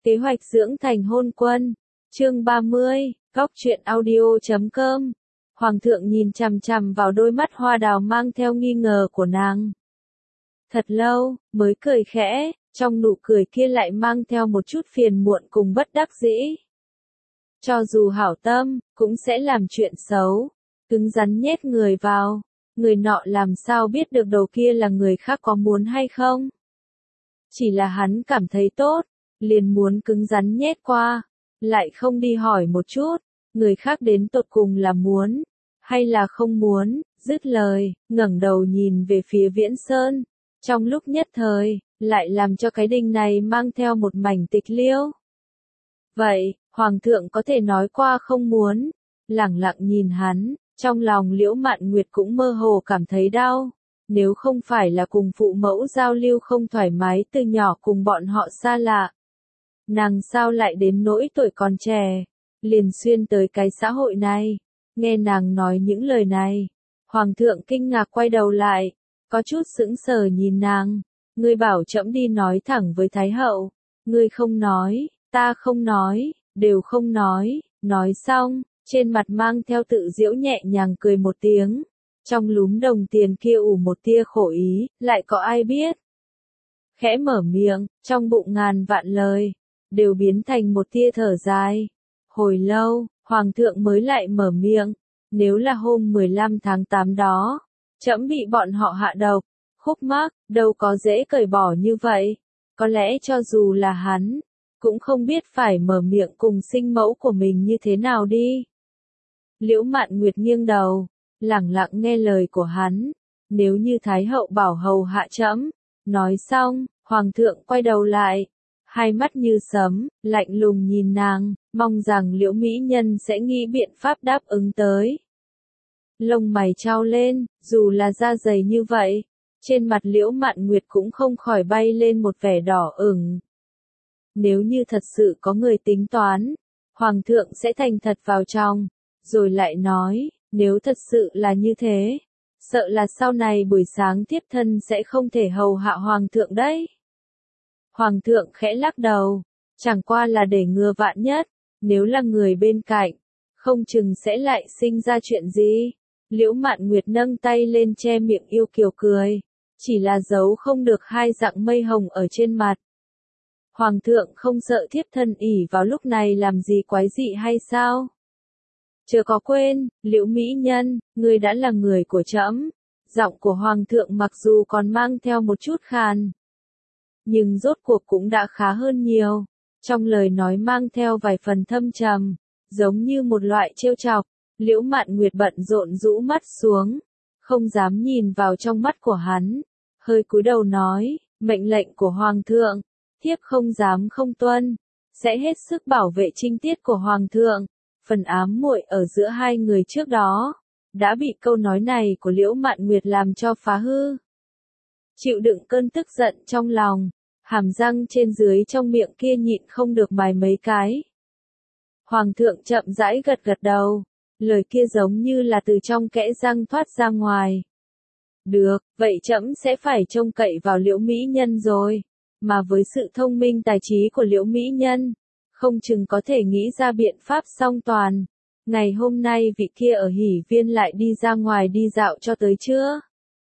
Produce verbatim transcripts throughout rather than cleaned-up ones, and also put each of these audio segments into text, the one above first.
Kế hoạch dưỡng thành hôn quân. Chương ba mươi, góc truyện audio chấm com. Hoàng thượng nhìn chằm chằm vào đôi mắt hoa đào mang theo nghi ngờ của nàng. Thật lâu, mới cười khẽ, trong nụ cười kia lại mang theo một chút phiền muộn cùng bất đắc dĩ. Cho dù hảo tâm, cũng sẽ làm chuyện xấu, cứng rắn nhét người vào, người nọ làm sao biết được đầu kia là người khác có muốn hay không. Chỉ là hắn cảm thấy tốt, liền muốn cứng rắn nhét qua, lại không đi hỏi một chút, người khác đến tột cùng là muốn, hay là không muốn, dứt lời, ngẩng đầu nhìn về phía Viễn Sơn, trong lúc nhất thời, lại làm cho cái đình này mang theo một mảnh tịch liêu. Vậy, Hoàng thượng có thể nói qua không muốn, lẳng lặng nhìn hắn, trong lòng Liễu Mạn Nguyệt cũng mơ hồ cảm thấy đau. Nếu không phải là cùng phụ mẫu giao lưu không thoải mái từ nhỏ cùng bọn họ xa lạ, nàng sao lại đến nỗi tuổi còn trẻ, liền xuyên tới cái xã hội này. Nghe nàng nói những lời này, Hoàng thượng kinh ngạc quay đầu lại, có chút sững sờ nhìn nàng. Ngươi bảo trẫm đi nói thẳng với Thái hậu, ngươi không nói, ta không nói, đều không nói. Nói xong, trên mặt mang theo tự giễu nhẹ nhàng cười một tiếng. Trong lúm đồng tiền kia ủ một tia khổ ý, lại có ai biết. Khẽ mở miệng, trong bụng ngàn vạn lời, đều biến thành một tia thở dài. Hồi lâu, Hoàng thượng mới lại mở miệng, nếu là hôm mười lăm tháng tám đó, trẫm bị bọn họ hạ độc, khúc mắc, đâu có dễ cởi bỏ như vậy. Có lẽ cho dù là hắn, cũng không biết phải mở miệng cùng sinh mẫu của mình như thế nào đi. Liễu Mạn Nguyệt nghiêng đầu, lẳng lặng nghe lời của hắn, nếu như Thái hậu bảo hầu hạ trẫm. Nói xong, Hoàng thượng quay đầu lại, hai mắt như sấm, lạnh lùng nhìn nàng, mong rằng Liễu mỹ nhân sẽ nghĩ biện pháp đáp ứng tới. Lông mày trao lên, dù là da dày như vậy, trên mặt Liễu Mạn Nguyệt cũng không khỏi bay lên một vẻ đỏ ửng. Nếu như thật sự có người tính toán, Hoàng thượng sẽ thành thật vào trong, rồi lại nói, nếu thật sự là như thế, sợ là sau này buổi sáng thiếp thân sẽ không thể hầu hạ Hoàng thượng đấy. Hoàng thượng khẽ lắc đầu, chẳng qua là để ngừa vạn nhất, nếu là người bên cạnh, không chừng sẽ lại sinh ra chuyện gì. Liễu Mạn Nguyệt nâng tay lên che miệng yêu kiều cười, chỉ là giấu không được hai dặng mây hồng ở trên mặt. Hoàng thượng không sợ thiếp thân ỷ vào lúc này làm gì quái dị hay sao? Chớ có quên, Liễu mỹ nhân, ngươi đã là người của trẫm. Giọng của Hoàng thượng mặc dù còn mang theo một chút khàn, nhưng rốt cuộc cũng đã khá hơn nhiều. Trong lời nói mang theo vài phần thâm trầm, giống như một loại trêu chọc. Liễu Mạn Nguyệt bận rộn rũ mắt xuống, không dám nhìn vào trong mắt của hắn, hơi cúi đầu nói, mệnh lệnh của Hoàng thượng, thiếp không dám không tuân, sẽ hết sức bảo vệ trinh tiết của Hoàng thượng. Phần ám muội ở giữa hai người trước đó, đã bị câu nói này của Liễu Mạn Nguyệt làm cho phá hư. Chịu đựng cơn tức giận trong lòng, hàm răng trên dưới trong miệng kia nhịn không được mài mấy cái. Hoàng thượng chậm rãi gật gật đầu, lời kia giống như là từ trong kẽ răng thoát ra ngoài. Được, vậy trẫm sẽ phải trông cậy vào Liễu mỹ nhân rồi, mà với sự thông minh tài trí của Liễu mỹ nhân, không chừng có thể nghĩ ra biện pháp song toàn. Ngày hôm nay vị kia ở Hỉ Viên lại đi ra ngoài đi dạo cho tới chưa?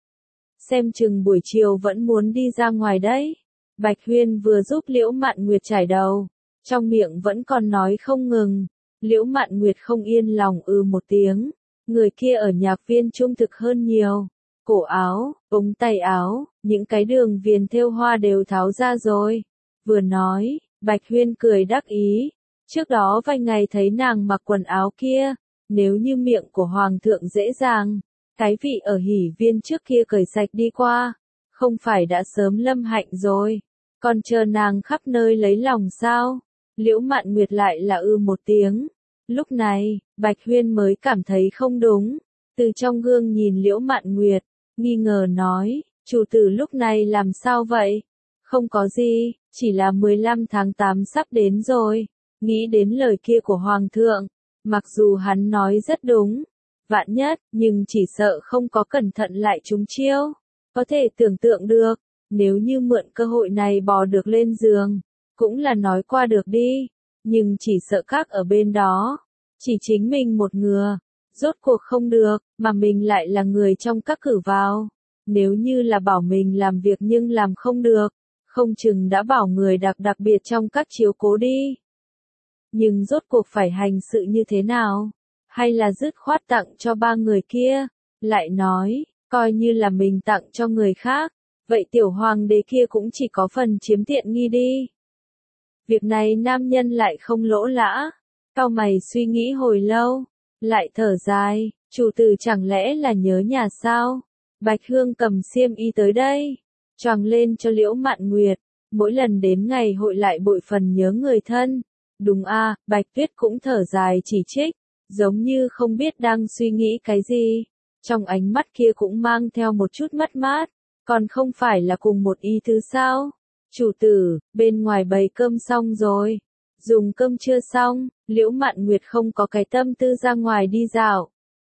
Xem chừng buổi chiều vẫn muốn đi ra ngoài đấy. Bạch Huyên vừa giúp Liễu Mạn Nguyệt trải đầu, trong miệng vẫn còn nói không ngừng. Liễu Mạn Nguyệt không yên lòng ư một tiếng, người kia ở nhạc viên trung thực hơn nhiều. Cổ áo, ống tay áo, những cái đường viền thêu hoa đều tháo ra rồi. Vừa nói, Bạch Huyên cười đắc ý, trước đó vài ngày thấy nàng mặc quần áo kia, nếu như miệng của Hoàng thượng dễ dàng, cái vị ở Hỉ Viên trước kia cởi sạch đi qua, không phải đã sớm lâm hạnh rồi, còn chờ nàng khắp nơi lấy lòng sao? Liễu Mạn Nguyệt lại là ư một tiếng. Lúc này, Bạch Huyên mới cảm thấy không đúng, từ trong gương nhìn Liễu Mạn Nguyệt, nghi ngờ nói, chủ tử lúc này làm sao vậy? Không có gì, chỉ là mười lăm tháng tám sắp đến rồi. Nghĩ đến lời kia của Hoàng thượng, mặc dù hắn nói rất đúng, vạn nhất, nhưng chỉ sợ không có cẩn thận lại trúng chiêu. Có thể tưởng tượng được, nếu như mượn cơ hội này bò được lên giường, cũng là nói qua được đi, nhưng chỉ sợ các ở bên đó, chỉ chính mình một ngừa, rốt cuộc không được, mà mình lại là người trong các cử vào. Nếu như là bảo mình làm việc nhưng làm không được, không chừng đã bảo người đặc đặc biệt trong các chiếu cố đi. Nhưng rốt cuộc phải hành sự như thế nào? Hay là dứt khoát tặng cho ba người kia? Lại nói, coi như là mình tặng cho người khác, vậy tiểu hoàng đế kia cũng chỉ có phần chiếm tiện nghi đi. Việc này nam nhân lại không lỗ lã, cau mày suy nghĩ hồi lâu, lại thở dài, chủ tử chẳng lẽ là nhớ nhà sao? Bạch Hương cầm xiêm y tới đây, choàng lên cho Liễu Mạn Nguyệt, mỗi lần đến ngày hội lại bội phần nhớ người thân. Đúng a, Bạch Tuyết cũng thở dài chỉ trích, giống như không biết đang suy nghĩ cái gì, trong ánh mắt kia cũng mang theo một chút mất mát, còn không phải là cùng một ý thứ sao? Chủ tử, bên ngoài bày cơm xong rồi, dùng cơm chưa xong, Liễu Mạn Nguyệt không có cái tâm tư ra ngoài đi dạo.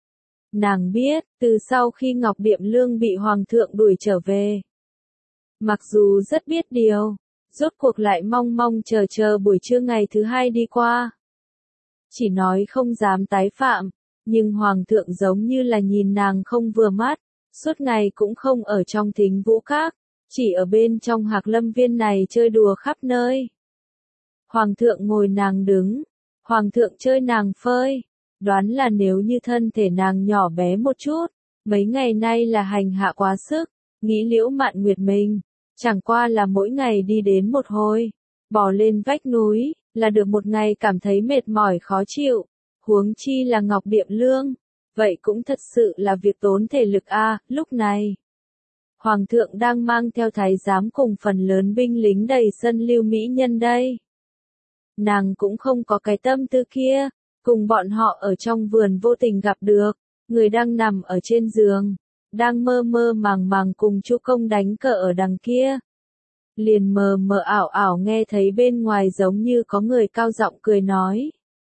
Nàng biết, từ sau khi Ngọc Điệm Lương bị Hoàng thượng đuổi trở về, mặc dù rất biết điều, rốt cuộc lại mong mong chờ chờ buổi trưa ngày thứ hai đi qua. Chỉ nói không dám tái phạm, nhưng Hoàng thượng giống như là nhìn nàng không vừa mắt, suốt ngày cũng không ở trong Thính Vũ Các, chỉ ở bên trong Hạc Lâm Viên này chơi đùa khắp nơi. Hoàng thượng ngồi nàng đứng, Hoàng thượng chơi nàng phơi, đoán là nếu như thân thể nàng nhỏ bé một chút, mấy ngày nay là hành hạ quá sức, nghĩ Liễu Mạn Nguyệt mình, chẳng qua là mỗi ngày đi đến một hồi, bò lên vách núi, là được một ngày cảm thấy mệt mỏi khó chịu, huống chi là Ngọc Điệm Lương, vậy cũng thật sự là việc tốn thể lực a. À, lúc này, Hoàng thượng đang mang theo thái giám cùng phần lớn binh lính đầy sân lưu mỹ nhân đây. Nàng cũng không có cái tâm tư kia, cùng bọn họ ở trong vườn vô tình gặp được, người đang nằm ở trên giường, đang mơ mơ màng màng cùng Chu Công đánh cờ ở đằng kia. Liền mờ mờ ảo ảo nghe thấy bên ngoài giống như có người cao giọng cười nói.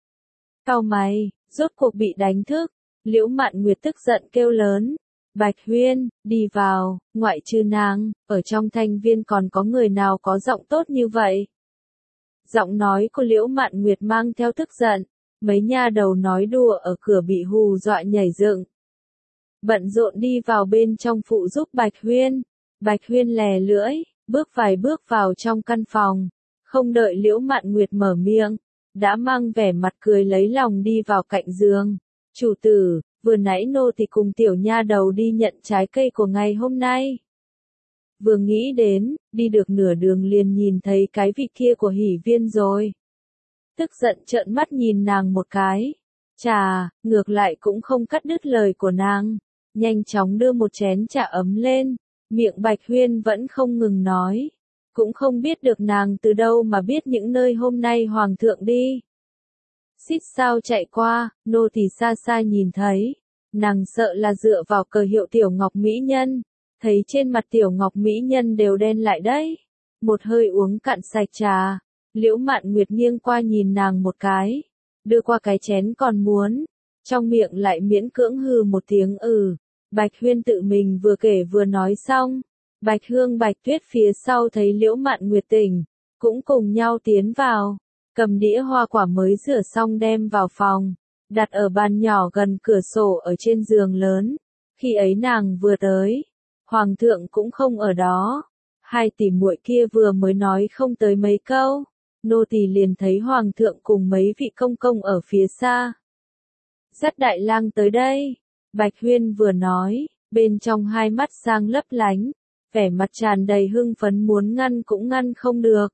Cau mày, rốt cuộc bị đánh thức, Liễu Mạn Nguyệt tức giận kêu lớn. Bạch Huyên, đi vào, ngoại trừ nàng, ở trong thanh viên còn có người nào có giọng tốt như vậy? Giọng nói của Liễu Mạn Nguyệt mang theo tức giận, mấy nha đầu nói đùa ở cửa bị hù dọa nhảy dựng. Bận rộn đi vào bên trong phụ giúp Bạch Huyên. Bạch Huyên lè lưỡi, bước vài bước vào trong căn phòng, không đợi Liễu Mạn Nguyệt mở miệng, đã mang vẻ mặt cười lấy lòng đi vào cạnh giường. Chủ tử, vừa nãy nô thì cùng tiểu nha đầu đi nhận trái cây của ngày hôm nay. Vừa nghĩ đến, đi được nửa đường liền nhìn thấy cái vị kia của Hỉ Viên rồi. Tức giận trợn mắt nhìn nàng một cái. Chà, ngược lại cũng không cắt đứt lời của nàng. Nhanh chóng đưa một chén trà ấm lên. Miệng Bạch Huyên vẫn không ngừng nói. Cũng không biết được nàng từ đâu mà biết những nơi hôm nay Hoàng thượng đi. Xít sao chạy qua, nô thì xa xa nhìn thấy. Nàng sợ là dựa vào cờ hiệu Tiểu Ngọc Mỹ Nhân. Thấy trên mặt Tiểu Ngọc Mỹ Nhân đều đen lại đấy. Một hơi uống cạn sạch trà. Liễu Mạn Nguyệt nghiêng qua nhìn nàng một cái. Đưa qua cái chén còn muốn. Trong miệng lại miễn cưỡng hừ một tiếng ừ. Bạch Huyên tự mình vừa kể vừa nói xong. Bạch Hương Bạch Tuyết phía sau thấy Liễu Mạn Nguyệt tỉnh. Cũng cùng nhau tiến vào. Cầm đĩa hoa quả mới rửa xong đem vào phòng. Đặt ở bàn nhỏ gần cửa sổ ở trên giường lớn. Khi ấy nàng vừa tới. Hoàng thượng cũng không ở đó. Hai tỷ muội kia vừa mới nói không tới mấy câu. Nô tỳ liền thấy Hoàng thượng cùng mấy vị công công ở phía xa. Dắt đại lang tới đây. Bạch Huyên vừa nói, bên trong hai mắt sang lấp lánh. Vẻ mặt tràn đầy hưng phấn muốn ngăn cũng ngăn không được.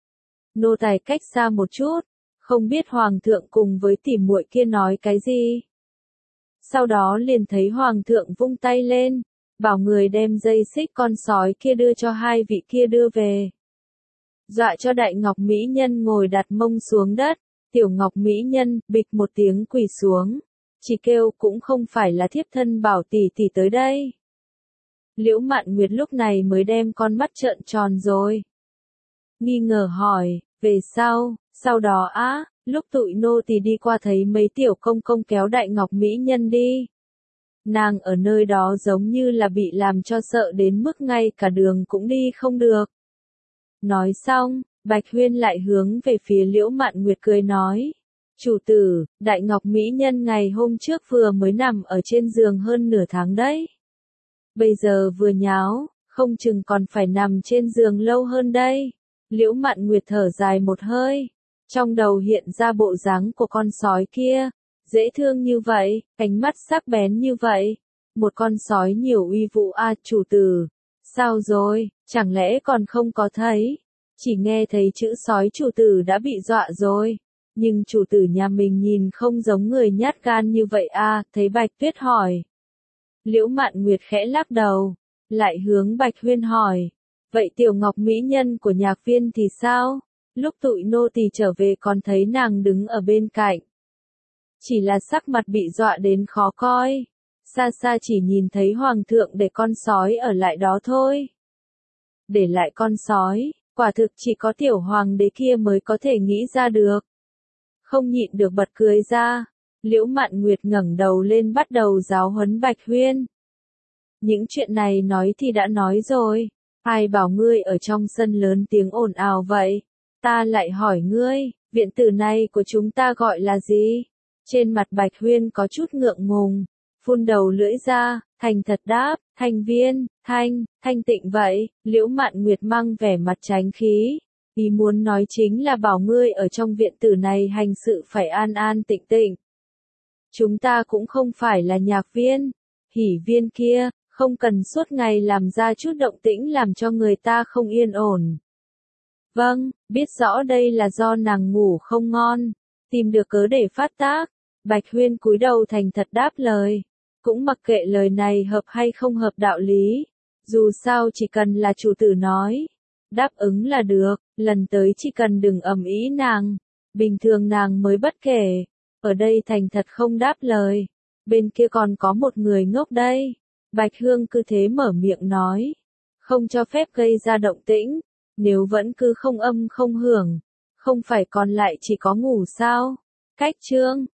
Nô tài cách xa một chút, không biết Hoàng thượng cùng với tỷ muội kia nói cái gì. Sau đó liền thấy Hoàng thượng vung tay lên, bảo người đem dây xích con sói kia đưa cho hai vị kia đưa về. Dọa cho Đại Ngọc Mỹ Nhân ngồi đặt mông xuống đất, Tiểu Ngọc Mỹ Nhân bịch một tiếng quỳ xuống, chỉ kêu cũng không phải là thiếp thân bảo tỷ tỷ tới đây. Liễu Mạn Nguyệt lúc này mới đem con mắt trợn tròn rồi. Nghi ngờ hỏi, về sau, sau đó á, lúc tụi nô tỳ đi qua thấy mấy tiểu công công kéo Đại Ngọc Mỹ Nhân đi. Nàng ở nơi đó giống như là bị làm cho sợ đến mức ngay cả đường cũng đi không được. Nói xong, Bạch Huyên lại hướng về phía Liễu Mạn Nguyệt cười nói. Chủ tử, Đại Ngọc Mỹ Nhân ngày hôm trước vừa mới nằm ở trên giường hơn nửa tháng đấy. Bây giờ vừa nháo, không chừng còn phải nằm trên giường lâu hơn đây. Liễu Mạn Nguyệt thở dài một hơi, trong đầu hiện ra bộ dáng của con sói kia, dễ thương như vậy, ánh mắt sắc bén như vậy. Một con sói nhiều uy vũ a, chủ tử. Sao rồi, chẳng lẽ còn không có thấy? Chỉ nghe thấy chữ sói chủ tử đã bị dọa rồi. Nhưng chủ tử nhà mình nhìn không giống người nhát gan như vậy a, thấy Bạch Tuyết hỏi. Liễu Mạn Nguyệt khẽ lắc đầu, lại hướng Bạch Huyên hỏi. Vậy tiểu Ngọc Mỹ Nhân của Nhạc Viên thì sao? Lúc tụi nô tỳ trở về còn thấy nàng đứng ở bên cạnh. Chỉ là sắc mặt bị dọa đến khó coi. Xa xa chỉ nhìn thấy hoàng thượng để con sói ở lại đó thôi. Để lại con sói, quả thực chỉ có tiểu hoàng đế kia mới có thể nghĩ ra được. Không nhịn được bật cười ra, Liễu Mạn Nguyệt ngẩng đầu lên bắt đầu giáo huấn Bạch Huyên. Những chuyện này nói thì đã nói rồi, ai bảo ngươi ở trong sân lớn tiếng ồn ào vậy? Ta lại hỏi ngươi, viện tử này của chúng ta gọi là gì? Trên mặt Bạch Huyên có chút ngượng ngùng, phun đầu lưỡi ra, thành thật đáp, Thanh Viên, Thanh, Thanh Tịnh vậy. Liễu Mạn Nguyệt mang vẻ mặt tránh khí, ý muốn nói chính là bảo ngươi ở trong viện tử này hành sự phải an an tịnh tịnh. Chúng ta cũng không phải là Nhạc Viên, Hỉ Viên kia, không cần suốt ngày làm ra chút động tĩnh làm cho người ta không yên ổn. Vâng, biết rõ đây là do nàng ngủ không ngon, tìm được cớ để phát tác. Bạch Huyên cúi đầu thành thật đáp lời, cũng mặc kệ lời này hợp hay không hợp đạo lý, dù sao chỉ cần là chủ tử nói, đáp ứng là được, lần tới chỉ cần đừng ầm ĩ nàng, bình thường nàng mới bất kể, ở đây thành thật không đáp lời, bên kia còn có một người ngốc đây. Bạch Hương cứ thế mở miệng nói, không cho phép gây ra động tĩnh, nếu vẫn cứ không âm không hưởng, không phải còn lại chỉ có ngủ sao? Cách chương